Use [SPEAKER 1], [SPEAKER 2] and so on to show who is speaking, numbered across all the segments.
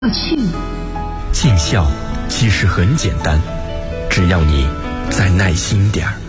[SPEAKER 1] 去。
[SPEAKER 2] 尽孝其实很简单，只要你再耐心点儿。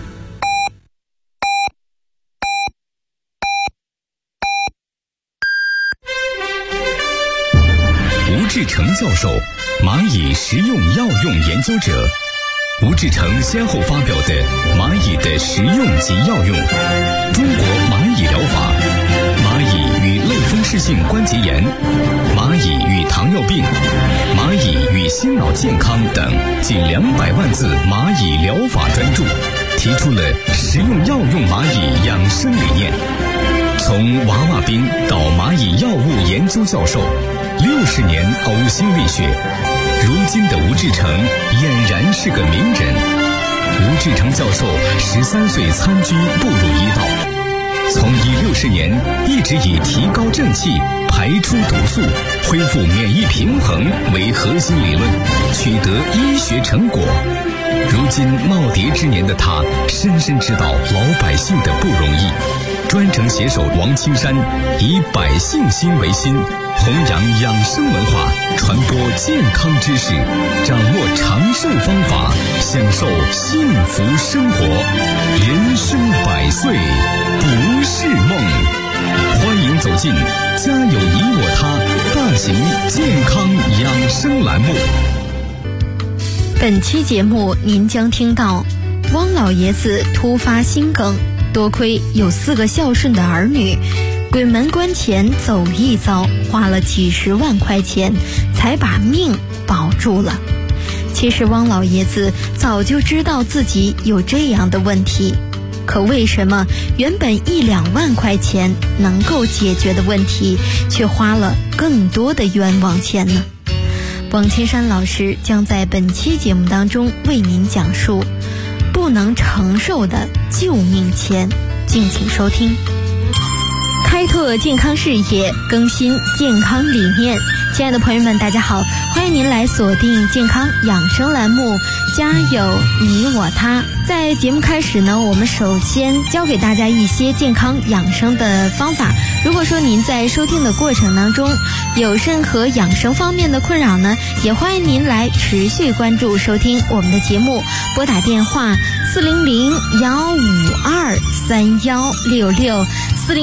[SPEAKER 3] 吴志成教授，蚂蚁食用药用研究者。吴志成先后发表的《蚂蚁的食用及药用》、《中国蚂蚁疗法》、《蚂蚁与类风湿性关节炎》、《蚂蚁与糖尿病》、《蚂蚁与心脑健康》等近200万字蚂蚁疗法专著，提出了食用药用蚂蚁养生理念。从娃娃兵到蚂蚁药物研究教授，60年呕心沥血，如今的吴志成俨然是个名人。吴志成教授13岁参军步入医道，从医60年一直以提高正气、排出毒素、恢复免疫平衡为核心理论，取得医学成果。如今耄耋之年的他，深深知道老百姓的不容易，专程携手王青山，以百姓心为心，弘扬养生文化，传播健康知识，掌握长寿方法，享受幸福生活。人生100岁不是梦。欢迎走进家有你我他大型健康养生栏目。
[SPEAKER 4] 本期节目您将听到汪老爷子突发心梗，多亏有4个孝顺的儿女，鬼门关前走一遭，花了几10万块钱才把命保住了。其实汪老爷子早就知道自己有这样的问题，可为什么原本1-2万块钱能够解决的问题，却花了更多的冤枉钱呢？王青山老师将在本期节目当中为您讲述不能承受的救命钱，敬请收听。开拓健康视野，更新健康理念。亲爱的朋友们，大家好，欢迎您来锁定健康养生栏目家有你我他。在节目开始呢，我们首先教给大家一些健康养生的方法。如果说您在收听的过程当中有任何养生方面的困扰呢，也欢迎您来持续关注收听我们的节目，拨打电话400-152-3166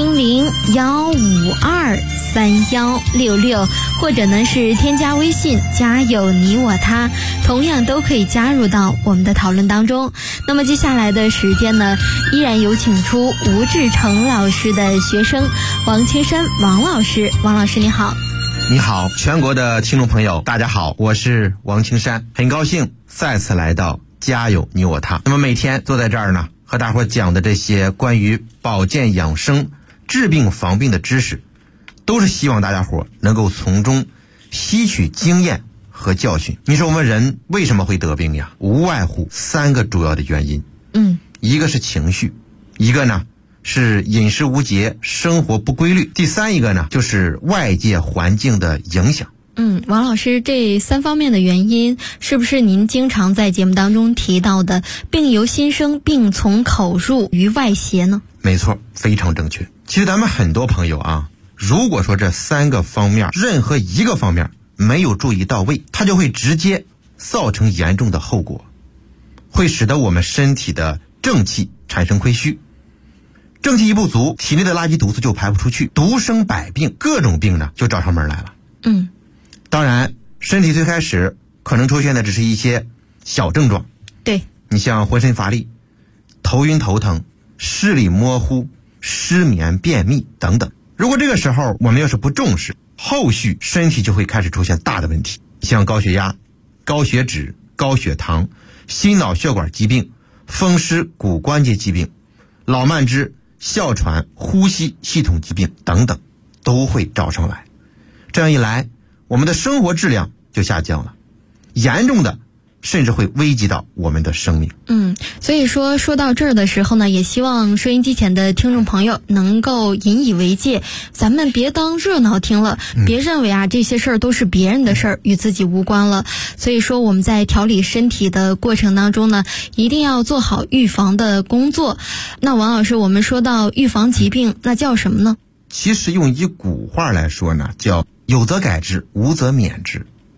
[SPEAKER 4] 400-152-3166，或者呢是添加微信家有你我他，同样都可以加入到我们的讨论当中。那么接下来的时间呢，依然有请出吴志成老师的学生王青山王老师。王老师你好。
[SPEAKER 5] 你好，全国的听众朋友大家好，我是王青山，很高兴再次来到家有你我他。那么每天坐在这儿呢，和大伙讲的这些关于保健养生、治病防病的知识，都是希望大家伙能够从中吸取经验和教训。你说我们人为什么会得病呀？无外乎3个主要的原因。一个是情绪，一个呢是饮食无节、生活不规律，第3一个呢就是外界环境的影响。
[SPEAKER 4] 王老师，这3方面的原因是不是您经常在节目当中提到的病由心生，病从口入，于外邪呢？
[SPEAKER 5] 没错，非常正确。其实咱们很多朋友啊，如果说这3个方面任何一个方面没有注意到位，它就会直接造成严重的后果，会使得我们身体的正气产生亏虚，正气一不足，体内的垃圾毒素就排不出去，毒生百病，各种病呢就找上门来了。当然身体最开始可能出现的只是一些小症状，
[SPEAKER 4] 对，
[SPEAKER 5] 你像浑身乏力、头晕头疼、视力模糊、失眠、便秘等等。如果这个时候我们要是不重视，后续身体就会开始出现大的问题，像高血压、高血脂、高血糖、心脑血管疾病、风湿骨关节疾病、老慢支、哮喘、呼吸系统疾病等等都会找上来。这样一来，我们的生活质量就下降了，严重的甚至会危及到我们的生命。
[SPEAKER 4] 所以说到这儿的时候呢，也希望收音机前的听众朋友能够引以为戒，咱们别当热闹听了，别认为这些事儿都是别人的事儿，与自己无关了。所以说我们在调理身体的过程当中呢，一定要做好预防的工作。那王老师，我们说到预防疾病，那叫什么呢？
[SPEAKER 5] 其实用一古话来说呢，叫有则改之，无则免之。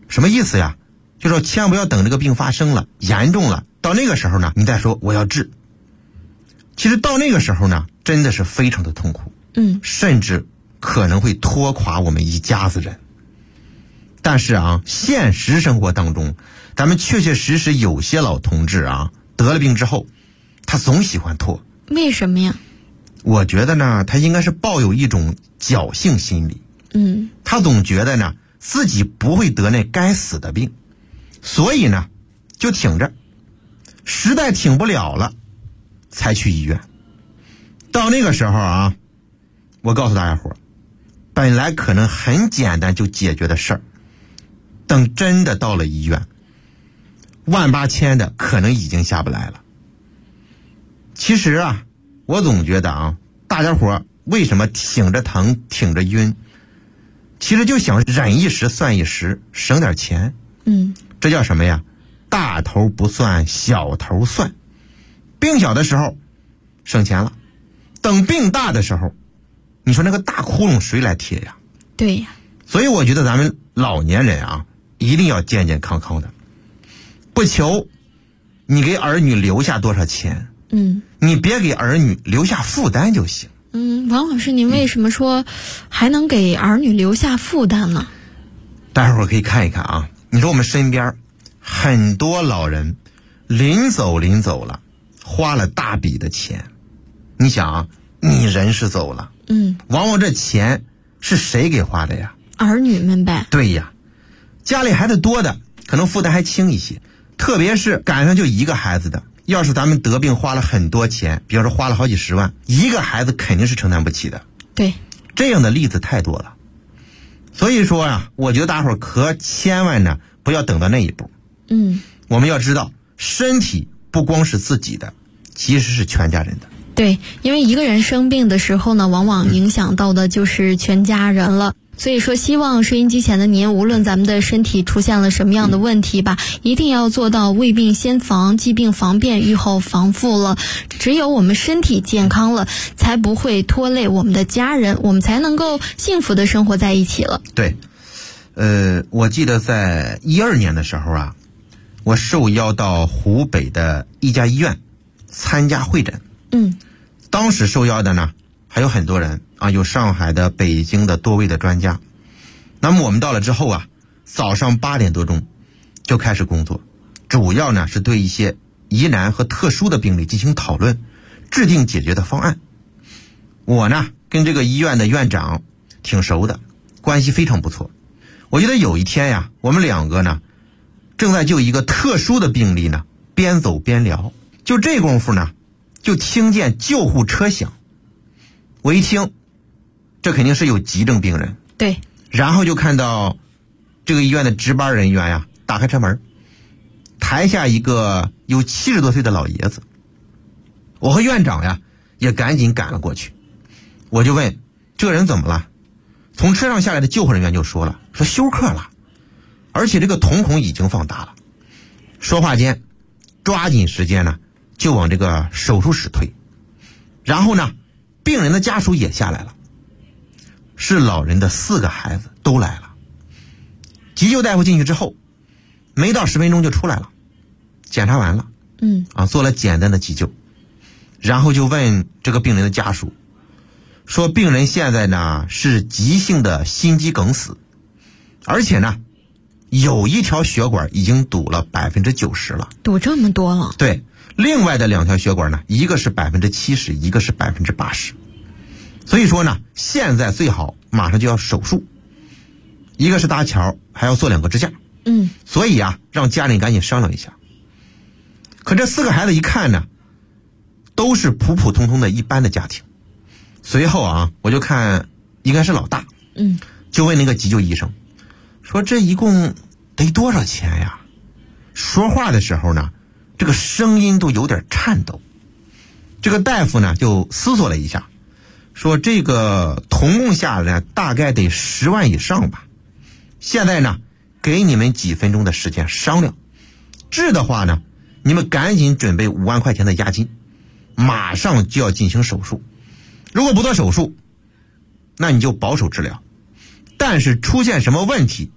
[SPEAKER 5] 什么意思呀？就说千万不要等这个病发生了，严重了，到那个时候呢，你再说我要治。其实到那个时候呢，真的是非常的痛苦，甚至可能会拖垮我们一家子人。但是啊，现实生活当中，咱们确确实实有些老同志啊，得了病之后，他总喜欢拖。
[SPEAKER 4] 为什么呀？
[SPEAKER 5] 我觉得呢，他应该是抱有一种侥幸心理。他总觉得呢，自己不会得那该死的病，所以呢，就挺着，实在挺不了了，才去医院。到那个时候啊，我告诉大家伙，本来可能很简单就解决的事儿，等真的到了医院，万八千的可能已经下不来了。其实啊，我总觉得啊，大家伙为什么挺着疼挺着晕，其实就想忍一时算一时，省点钱。这叫什么呀？大头不算小头算。病小的时候省钱了，等病大的时候，你说那个大窟窿谁来贴呀？
[SPEAKER 4] 对呀。
[SPEAKER 5] 所以我觉得咱们老年人啊，一定要健健康康的，不求你给儿女留下多少钱，你别给儿女留下负担就行。
[SPEAKER 4] 王老师，您为什么说还能给儿女留下负担呢？
[SPEAKER 5] 大伙儿可以看一看啊，你说我们身边很多老人临走了，花了大笔的钱。你想啊，你人是走了，往往这钱是谁给花的呀？
[SPEAKER 4] 儿女们呗。
[SPEAKER 5] 对呀，家里孩子多的可能负担还轻一些，特别是赶上就一个孩子的，要是咱们得病花了很多钱，比方说花了好几十万，一个孩子肯定是承担不起的。
[SPEAKER 4] 对，
[SPEAKER 5] 这样的例子太多了。所以说啊，我觉得大伙儿可千万呢不要等到那一步。我们要知道，身体不光是自己的，其实是全家人的。
[SPEAKER 4] 对，因为一个人生病的时候呢，往往影响到的就是全家人了。所以说，希望收音机前的您，无论咱们的身体出现了什么样的问题吧，一定要做到未病先防，疾病防变，预后防复了。只有我们身体健康了，才不会拖累我们的家人，我们才能够幸福的生活在一起了。
[SPEAKER 5] 对，我记得在12年的时候啊，我受邀到湖北的一家医院参加会诊。当时受邀的呢还有很多人啊，有上海的、北京的多位的专家。那么我们到了之后啊，早上8点多钟就开始工作，主要呢是对一些疑难和特殊的病例进行讨论，制定解决的方案。我呢跟这个医院的院长挺熟的，关系非常不错。我记得有一天呀，我们两个呢正在就一个特殊的病例呢边走边聊，就这功夫呢就听见救护车响。我一听，这肯定是有急症病人。
[SPEAKER 4] 对。
[SPEAKER 5] 然后就看到这个医院的值班人员呀打开车门，抬下一个有70多岁的老爷子。我和院长呀也赶紧赶了过去。我就问这个人怎么了，从车上下来的救护人员就说了，说休克了，而且这个瞳孔已经放大了。说话间抓紧时间呢就往这个手术室推。然后呢病人的家属也下来了，是老人的4个孩子都来了。急救大夫进去之后，没到10分钟就出来了，检查完了，做了简单的急救，然后就问这个病人的家属，说病人现在呢是急性的心肌梗死，而且呢有一条血管已经堵了90%了。
[SPEAKER 4] 堵这么多了？
[SPEAKER 5] 对，另外的2条血管呢，一个是70%，一个是80%。所以说呢，现在最好马上就要手术，一个是搭桥，还要做2个支架。所以啊，让家里赶紧商量一下。可这4个孩子一看呢，都是普普通通的一般的家庭。随后啊，我就看应该是老大，就问那个急救医生，说这一共得多少钱呀？说话的时候呢，这个声音都有点颤抖。这个大夫呢就思索了一下，说这个统共下来大概得10万以上吧。现在呢给你们几分钟的时间商量，治的话呢你们赶紧准备5万块钱的押金，马上就要进行手术。如果不做手术，那你就保守治疗，但是出现什么问题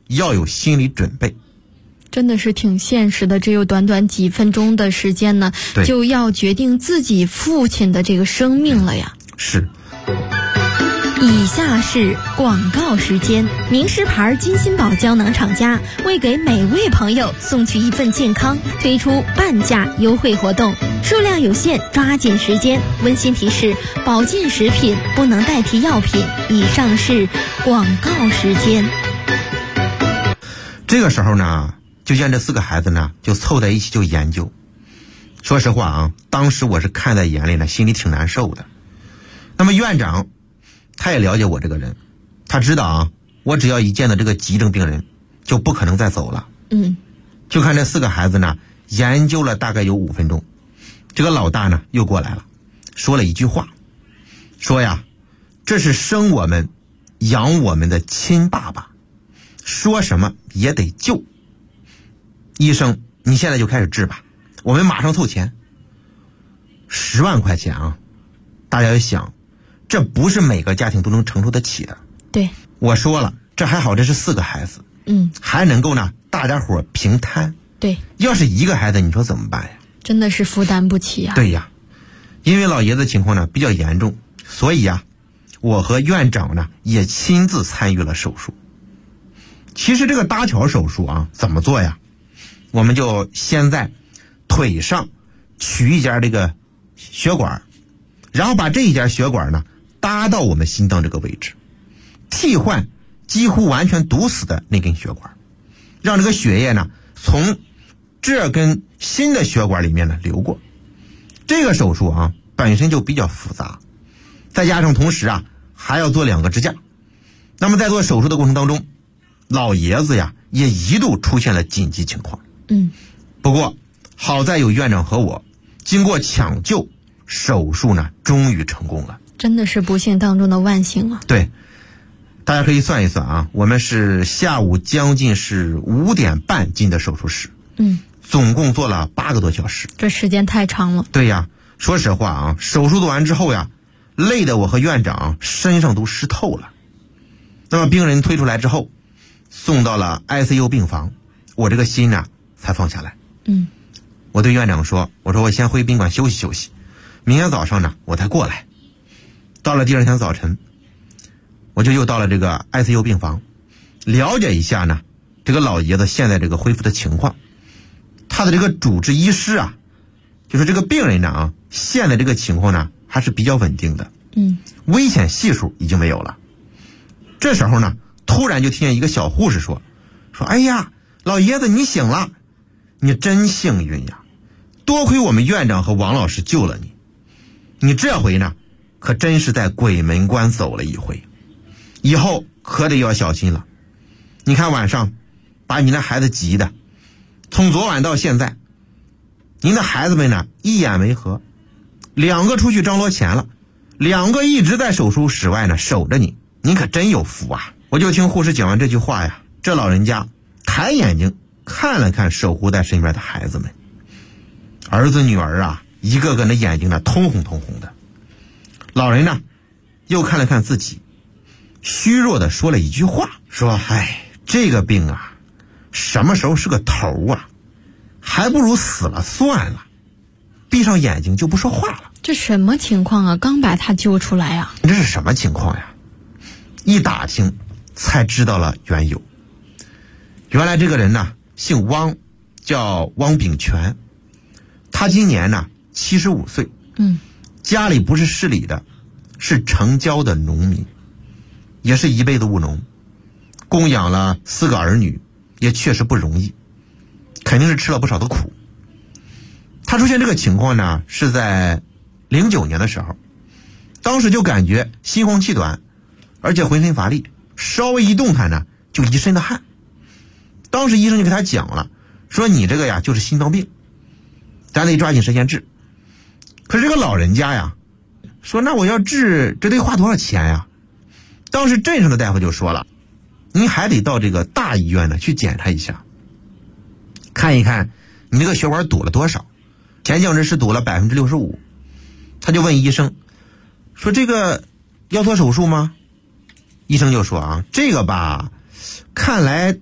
[SPEAKER 5] 要有心理准备。
[SPEAKER 4] 真的是挺现实的，只有短短几分钟的时间呢，就要决定自己父亲的这个生命了呀。
[SPEAKER 5] 是。
[SPEAKER 4] 以下是广告时间。名师牌金星宝胶囊厂家为给每位朋友送去一份健康，推出半价优惠活动，数量有限，抓紧时间。温馨提示：保健食品不能代替药品。以上是广告时间。
[SPEAKER 5] 这个时候呢，就见这4个孩子呢就凑在一起就研究。说实话啊，当时我是看在眼里呢，心里挺难受的。那么院长他也了解我这个人，他知道啊，我只要一见到这个急症病人就不可能再走了。就看这4个孩子呢研究了大概有5分钟，这个老大呢又过来了，说了一句话，说呀，这是生我们养我们的亲爸爸，说什么也得救。医生，你现在就开始治吧，我们马上凑钱。10万块钱啊，大家要想，这不是每个家庭都能承受得起的。
[SPEAKER 4] 对，
[SPEAKER 5] 我说了，这还好，这是4个孩子，还能够呢大家伙平摊。
[SPEAKER 4] 对，
[SPEAKER 5] 要是1个孩子，你说怎么办呀？
[SPEAKER 4] 真的是负担不起啊。
[SPEAKER 5] 对呀，因为老爷子情况呢比较严重，所以呀，我和院长呢也亲自参与了手术。其实这个搭桥手术啊，怎么做呀？我们就先在腿上取一节这个血管，然后把这一节血管呢搭到我们心脏这个位置，替换几乎完全堵死的那根血管，让这个血液呢从这根新的血管里面呢流过。这个手术啊本身就比较复杂，再加上同时啊还要做2个支架。那么在做手术的过程当中，老爷子呀也一度出现了紧急情况。不过好在有院长和我经过抢救，手术呢终于成功了。
[SPEAKER 4] 真的是不幸当中的万幸了。
[SPEAKER 5] 对，大家可以算一算啊，我们是下午将近是5点半进的手术室，总共做了8个多小时，
[SPEAKER 4] 这时间太长了。
[SPEAKER 5] 对呀，说实话啊，手术做完之后呀，累得我和院长身上都湿透了。那么病人推出来之后，送到了 ICU 病房，我这个心呢才放下来。我对院长说，我说我先回宾馆休息休息，明天早上呢我再过来。到了第2天早晨，我就又到了这个 ICU 病房，了解一下呢这个老爷子现在这个恢复的情况。他的这个主治医师啊，就是这个病人呢啊，现在这个情况呢还是比较稳定的，危险系数已经没有了。这时候呢，突然就听见一个小护士说，哎呀，老爷子你醒了，你真幸运呀，多亏我们院长和王老师救了你，你这回呢可真是在鬼门关走了一回，以后可得要小心了。你看晚上把你那孩子急的，从昨晚到现在，您的孩子们呢一言没合，2个出去张罗钱了，2个一直在手术室外呢守着你，您可真有福啊。我就听护士讲完这句话呀，这老人家抬眼睛看了看守护在身边的孩子们，儿子女儿啊一个个那眼睛呢通红通红的。老人呢又看了看自己，虚弱的说了一句话，说哎，这个病啊什么时候是个头啊，还不如死了算了。闭上眼睛就不说话了。
[SPEAKER 4] 这什么情况啊？刚把他救出来啊。
[SPEAKER 5] 这是什么情况呀？一打听才知道了缘由。原来这个人呢姓汪，叫汪炳全，他今年呢75岁，家里不是市里的，是城郊的农民，也是一辈子务农，供养了4个儿女，也确实不容易，肯定是吃了不少的苦。他出现这个情况呢是在09年的时候，当时就感觉心慌气短，而且浑身乏力，稍微一动弹呢就一身的汗。当时医生就给他讲了，说你这个呀就是心脏病，咱得抓紧时间治。可是这个老人家呀说，那我要治这得花多少钱呀？当时镇上的大夫就说了，您还得到这个大医院呢去检查一下，看一看你这个血管堵了多少，前降值是堵了 65%。 他就问医生说，这个要做手术吗？医生就说啊，这个吧看来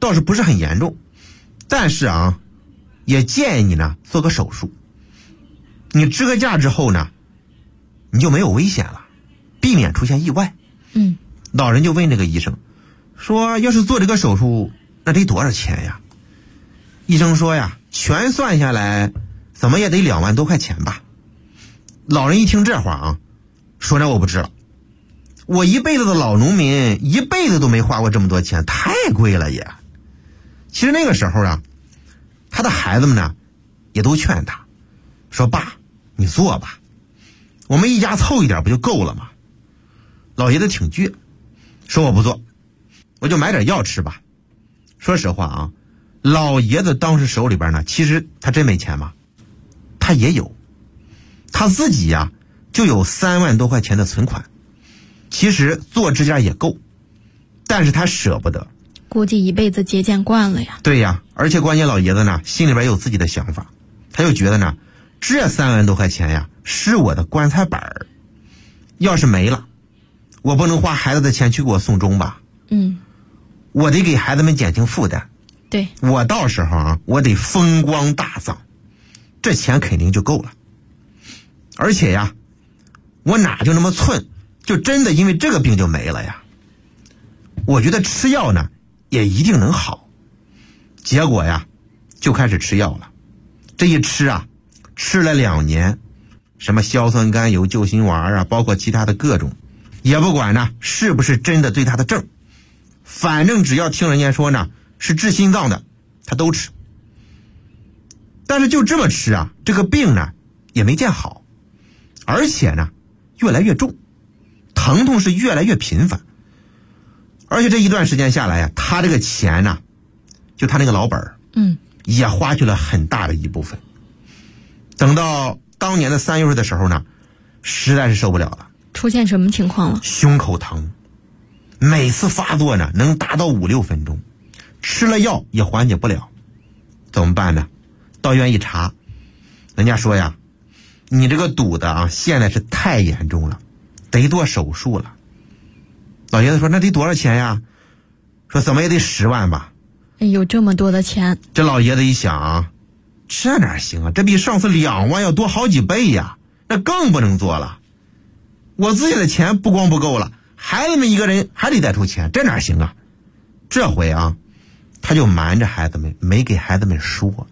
[SPEAKER 5] 倒是不是很严重，但是啊，也建议你呢做个手术。你支个架之后呢，你就没有危险了，避免出现意外。老人就问这个医生说，要是做这个手术那得多少钱呀？医生说呀，全算下来怎么也得2万多块钱吧。老人一听这话啊，说那我不值了，我一辈子的老农民，一辈子都没花过这么多钱，太贵了也。其实那个时候啊，他的孩子们呢也都劝他说，爸你做吧，我们一家凑一点不就够了吗？老爷子挺倔，说我不做，我就买点药吃吧。说实话啊，老爷子当时手里边呢，其实他真没钱吗？他也有，他自己呀就有3万多块钱的存款，其实做支架也够，但是他舍不得，
[SPEAKER 4] 估计一辈子节俭惯了呀。
[SPEAKER 5] 对呀，而且关键老爷子呢心里边有自己的想法，他就觉得呢，这3万多块钱呀是我的棺材板儿，要是没了，我不能花孩子的钱去给我送终吧？我得给孩子们减轻负担。
[SPEAKER 4] 对，
[SPEAKER 5] 我到时候啊，我得风光大葬，这钱肯定就够了。而且呀，我哪就那么寸，就真的因为这个病就没了呀？我觉得吃药呢也一定能好。结果呀，就开始吃药了。这一吃啊，吃了2年，什么硝酸甘油、救心丸啊，包括其他的各种，也不管呢是不是真的对他的症，反正只要听人家说呢是治心脏的，他都吃。但是就这么吃啊，这个病呢也没见好，而且呢越来越重，疼痛是越来越频繁。而且这一段时间下来呀，他这个钱呢，就他那个老本也花去了很大的一部分。等到当年的3月份的时候呢，实在是受不了了。
[SPEAKER 4] 出现什么情况了？
[SPEAKER 5] 胸口疼，每次发作呢能达到5-6分钟，吃了药也缓解不了。怎么办呢？到医院一查，人家说呀，你这个堵的啊，现在是太严重了，得做手术了。老爷子说那得多少钱呀？说怎么也得10万吧。
[SPEAKER 4] 有这么多的钱？这
[SPEAKER 5] 老爷子一想啊，这哪行啊，这比上次2万要多好几倍呀，那更不能做了。我自己的钱不光不够了，孩子们一个人还得再出钱，这哪行啊？这回啊，他就瞒着孩子们，没给孩子们说。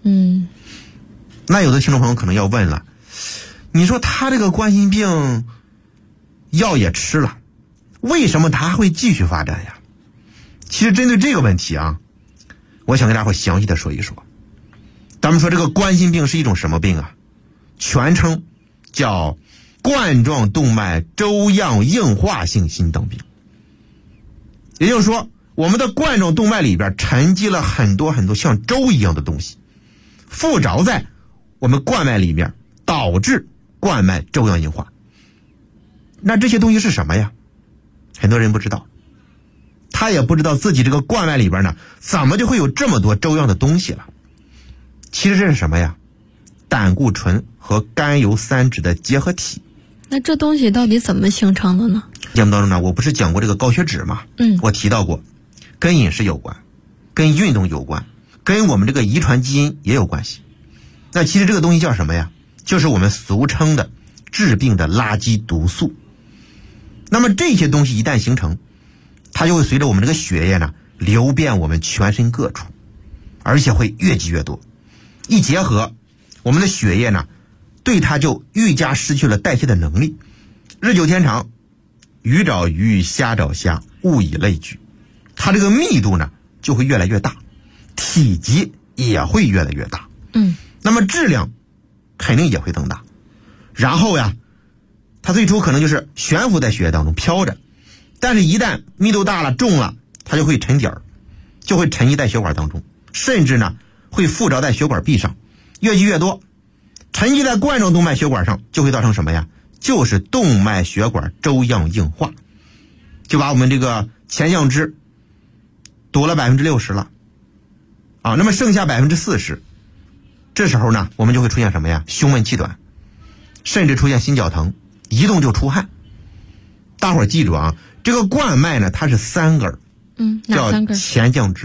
[SPEAKER 5] 那有的听众朋友可能要问了，你说他这个冠心病药也吃了，为什么他还会继续发展呀？其实针对这个问题啊，我想跟大伙详细的说一说。咱们说这个冠心病是一种什么病啊？全称叫冠状动脉粥样硬化性心脏病。也就是说，我们的冠状动脉里边沉积了很多很多像粥一样的东西，附着在我们冠脉里面，导致冠脉粥样硬化。那这些东西是什么呀？很多人不知道，他也不知道自己这个冠脉里边呢，怎么就会有这么多粥样的东西了。其实这是什么呀？胆固醇和甘油三酯的结合体。
[SPEAKER 4] 那这东西到底怎么形成的呢？
[SPEAKER 5] 节目当中呢，我不是讲过这个高血脂吗？我提到过，跟饮食有关，跟运动有关，跟我们这个遗传基因也有关系。那其实这个东西叫什么呀？就是我们俗称的致病的垃圾毒素。那么这些东西一旦形成，它就会随着我们这个血液呢流遍我们全身各处，而且会越积越多。一结合，我们的血液呢对它就愈加失去了代谢的能力，日久天长，鱼找鱼，虾找虾，物以类聚，它这个密度呢就会越来越大，体积也会越来越大。那么质量肯定也会增大。然后呀，它最初可能就是悬浮在血液当中飘着，但是一旦密度大了重了，它就会沉底儿，就会沉积在血管当中，甚至呢会附着在血管壁上，越积越多，沉积在冠状动脉血管上，就会造成什么呀？就是动脉血管粥样硬化，就把我们这个前项支堵了60%了啊，那么剩下40%，这时候呢我们就会出现什么呀？胸闷气短，甚至出现心绞疼，一动就出汗。大伙儿记住啊，这个冠脉呢它是3根，
[SPEAKER 4] 哪3根？
[SPEAKER 5] 叫前降支、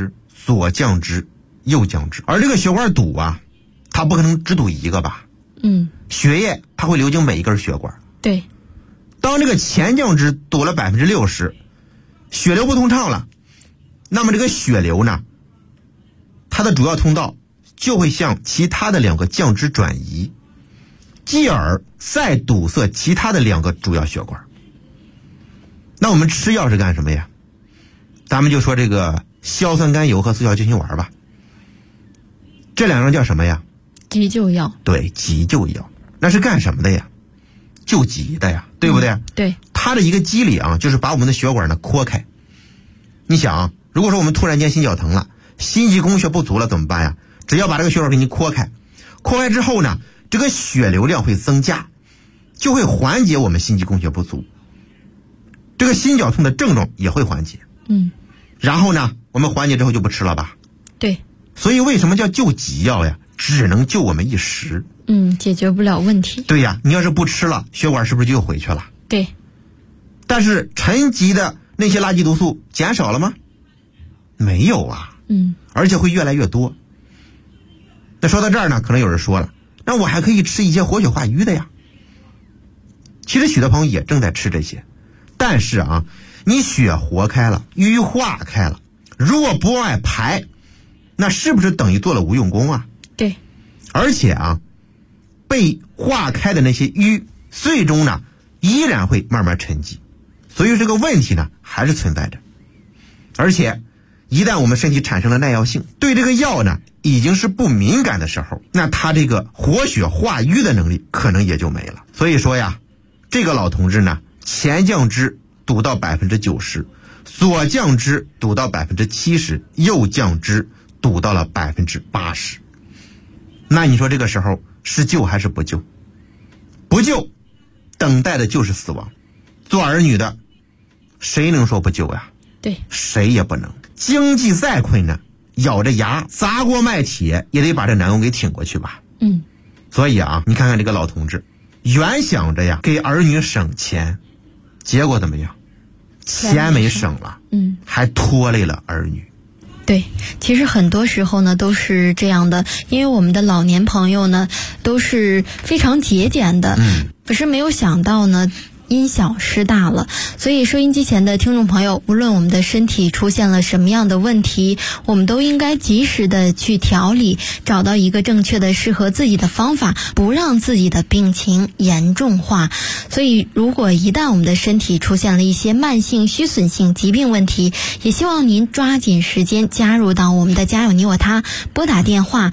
[SPEAKER 5] 左降支右降支。而这个血管堵啊，它不可能只堵一个吧？血液它会流经每一根血管。
[SPEAKER 4] 对。
[SPEAKER 5] 当这个前降支堵了60%，血流不通畅了，那么这个血流呢，它的主要通道就会向其他的2个降支转移，继而再堵塞其他的2个主要血管。那我们吃药是干什么呀？咱们就说这个硝酸甘油和速效救心丸吧，这2样叫什么呀？
[SPEAKER 4] 急救药。对，
[SPEAKER 5] 急救药。那是干什么的呀？救急的呀，对不对？
[SPEAKER 4] 对。
[SPEAKER 5] 它的一个机理啊，就是把我们的血管呢扩开。你想啊，如果说我们突然间心绞疼了，心肌供血不足了怎么办呀？只要把这个血管给你扩开，扩开之后呢，这个血流量会增加，就会缓解我们心肌供血不足，这个心绞痛的症状也会缓解。然后呢，我们缓解之后就不吃了吧？
[SPEAKER 4] 对。
[SPEAKER 5] 所以为什么叫救急药呀？只能救我们一时。
[SPEAKER 4] 解决不了问题。
[SPEAKER 5] 对呀，你要是不吃了，血管是不是就又回去了？
[SPEAKER 4] 对。
[SPEAKER 5] 但是沉积的那些垃圾毒素减少了吗？没有啊。而且会越来越多。那说到这儿呢，可能有人说了，那我还可以吃一些活血化瘀的呀。其实许多朋友也正在吃这些，但是啊，你血活开了，瘀化开了，如果不往外排，那是不是等于做了无用功啊？
[SPEAKER 4] 对。
[SPEAKER 5] 而且啊，被化开的那些瘀最终呢依然会慢慢沉积，所以这个问题呢还是存在着。而且一旦我们身体产生了耐药性，对这个药呢已经是不敏感的时候，那它这个活血化瘀的能力可能也就没了。所以说呀，这个老同志呢，前降支堵到90%，左降支堵到70%，右降支堵到了80%。那你说这个时候是救还是不救？不救，等待的就是死亡。做儿女的，谁能说不救呀？
[SPEAKER 4] 对，
[SPEAKER 5] 谁也不能。经济再困难，咬着牙砸锅卖铁也得把这难关给挺过去吧。所以啊，你看看这个老同志，原想着呀给儿女省钱，结果怎么样？钱没省了，还拖累了儿女。
[SPEAKER 4] 对，其实很多时候呢都是这样的，因为我们的老年朋友呢都是非常节俭的，可是没有想到呢因小失大了。所以收音机前的听众朋友，无论我们的身体出现了什么样的问题，我们都应该及时的去调理，找到一个正确的适合自己的方法，不让自己的病情严重化。所以如果一旦我们的身体出现了一些慢性虚损性疾病问题，也希望您抓紧时间加入到我们的家有你我他，拨打电话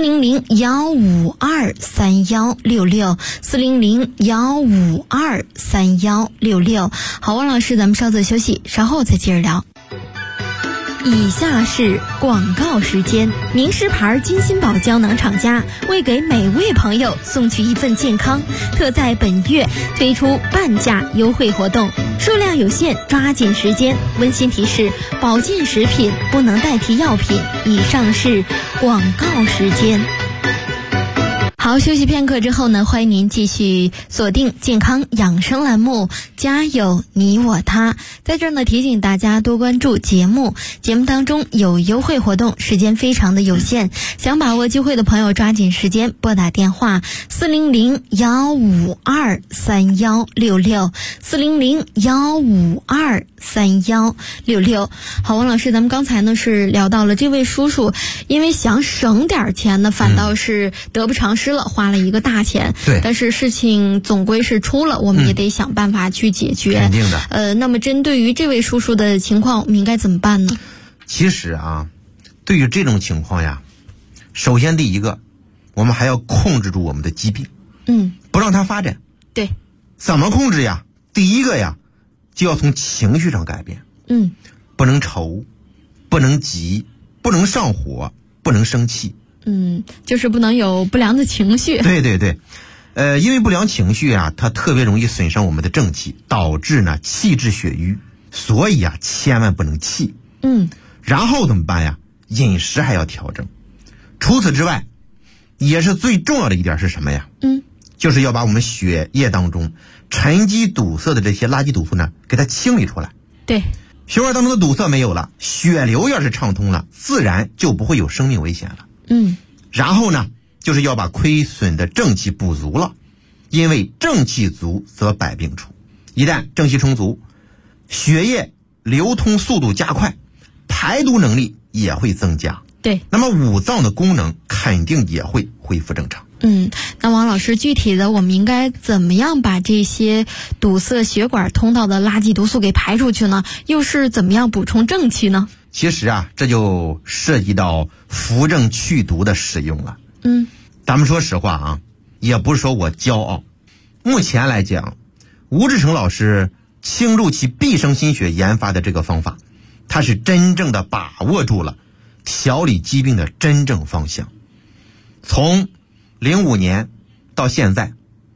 [SPEAKER 4] 400-152-3166 400-152-3166。好，王老师，咱们稍作休息，稍后再接着聊。以下是广告时间。名师牌金心宝胶囊厂家为给每位朋友送去一份健康，特在本月推出半价优惠活动，数量有限，抓紧时间。温馨提示：保健食品不能代替药品。以上是广告时间。好，休息片刻之后呢，欢迎您继续锁定健康养生栏目家有你我他。在这儿呢，提醒大家多关注节目当中有优惠活动，时间非常的有限，想把握机会的朋友抓紧时间拨打电话400-152-3166 400-152-3166。好，王老师，咱们刚才呢是聊到了这位叔叔因为想省点钱呢，反倒是得不偿失了，花了一个大钱。
[SPEAKER 5] 对，
[SPEAKER 4] 但是事情总归是出了，我们也得想办法去解决。
[SPEAKER 5] 肯定的。
[SPEAKER 4] 那么针对于这位叔叔的情况，我们应该怎么办呢？
[SPEAKER 5] 其实啊，对于这种情况呀，首先第一个，我们还要控制住我们的疾病，不让它发展。
[SPEAKER 4] 对，
[SPEAKER 5] 怎么控制呀？第一个呀，就要从情绪上改变。不能愁，不能急，不能上火，不能生气。
[SPEAKER 4] 就是不能有不良的情绪。
[SPEAKER 5] 对对对，因为不良情绪啊，它特别容易损伤我们的正气，导致呢气滞血瘀，所以啊，千万不能气。然后怎么办呀？饮食还要调整。除此之外，也是最重要的一点是什么呀？就是要把我们血液当中沉积堵塞的这些垃圾毒素呢，给它清理出来。
[SPEAKER 4] 对，
[SPEAKER 5] 血管当中的堵塞没有了，血流要是畅通了，自然就不会有生命危险了。然后呢，就是要把亏损的正气补足了，因为正气足则百病除。一旦正气充足，血液流通速度加快，排毒能力也会增加。
[SPEAKER 4] 对，
[SPEAKER 5] 那么五脏的功能肯定也会恢复正常。
[SPEAKER 4] 那王老师，具体的我们应该怎么样把这些堵塞血管通道的垃圾毒素给排出去呢？又是怎么样补充正气呢？
[SPEAKER 5] 其实啊，这就涉及到扶正祛毒的使用了。咱们说实话啊，也不是说我骄傲。目前来讲，吴志成老师倾注其毕生心血研发的这个方法，他是真正的把握住了调理疾病的真正方向。从05年到现在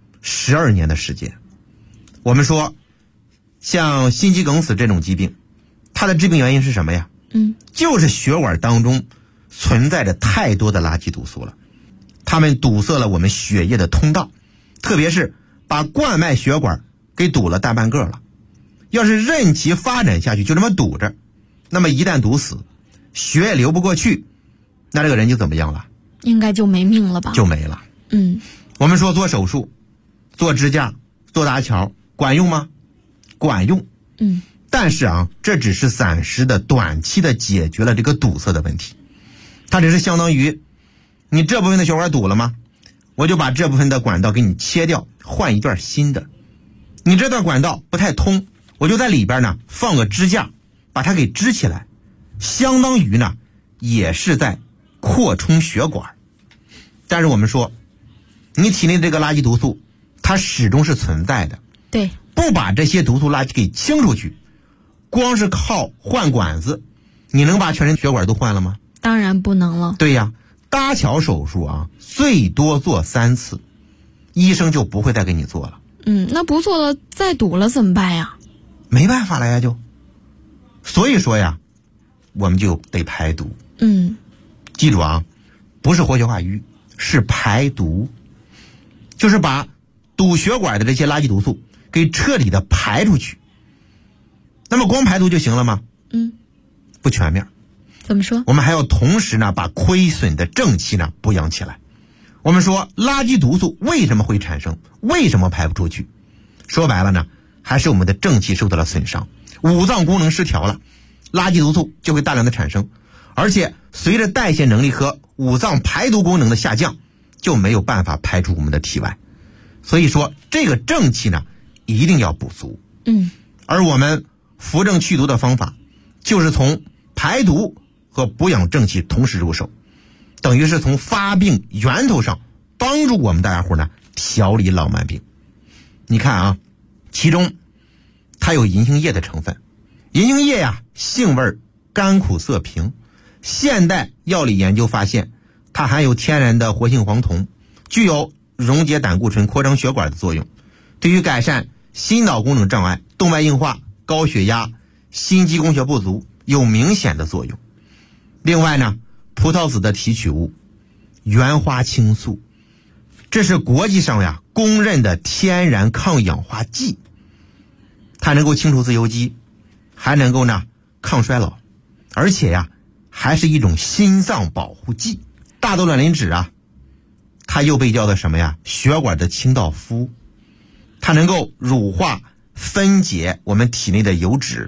[SPEAKER 5] 12年的时间，我们说像心肌梗死这种疾病，它的致病原因是什么呀？就是血管当中存在着太多的垃圾毒素了，它们堵塞了我们血液的通道，特别是把冠脉血管给堵了大半个了。要是任其发展下去，就这么堵着，那么一旦堵死，血也流不过去，那这个人就怎么样了？
[SPEAKER 4] 应该就没命了吧？
[SPEAKER 5] 就没了。我们说做手术、做支架、做搭桥，管用吗？管用。但是啊，这只是暂时的、短期的解决了这个堵塞的问题。它只是相当于你这部分的血管堵了吗？我就把这部分的管道给你切掉，换一段新的。你这段管道不太通，我就在里边呢放个支架，把它给支起来，相当于呢也是在扩充血管。但是我们说，你体内这个垃圾毒素它始终是存在的。
[SPEAKER 4] 对，
[SPEAKER 5] 不把这些毒素垃圾给清出去，光是靠换管子，你能把全身血管都换了吗？
[SPEAKER 4] 当然不能了。
[SPEAKER 5] 对呀，搭桥手术啊，最多做3次，医生就不会再给你做了。
[SPEAKER 4] 那不做了，再堵了怎么办呀？
[SPEAKER 5] 没办法了呀，就。所以说呀，我们就得排毒。记住啊，不是活血化瘀，是排毒，就是把堵血管的这些垃圾毒素给彻底的排出去。那么光排毒就行了吗？不全面。
[SPEAKER 4] 怎么说？
[SPEAKER 5] 我们还要同时呢把亏损的正气呢补养起来。我们说垃圾毒素为什么会产生？为什么排不出去？说白了呢，还是我们的正气受到了损伤，五脏功能失调了，垃圾毒素就会大量的产生，而且随着代谢能力和五脏排毒功能的下降，就没有办法排出我们的体外。所以说这个正气呢一定要补足。而我们扶正祛毒的方法就是从排毒和补养正气同时入手，等于是从发病源头上帮助我们大家伙呢调理老慢病。你看啊，其中它有银杏叶的成分。银杏叶呀，性味甘苦涩平，现代药理研究发现它含有天然的活性黄酮，具有溶解胆固醇、扩张血管的作用，对于改善心脑功能障碍、动脉硬化、高血压、心肌供血不足有明显的作用。另外呢，葡萄籽的提取物原花青素，这是国际上呀公认的天然抗氧化剂，它能够清除自由基，还能够呢抗衰老，而且呀还是一种心脏保护剂。大豆卵磷脂啊，它又被叫做什么呀？血管的清道夫，它能够乳化分解我们体内的油脂，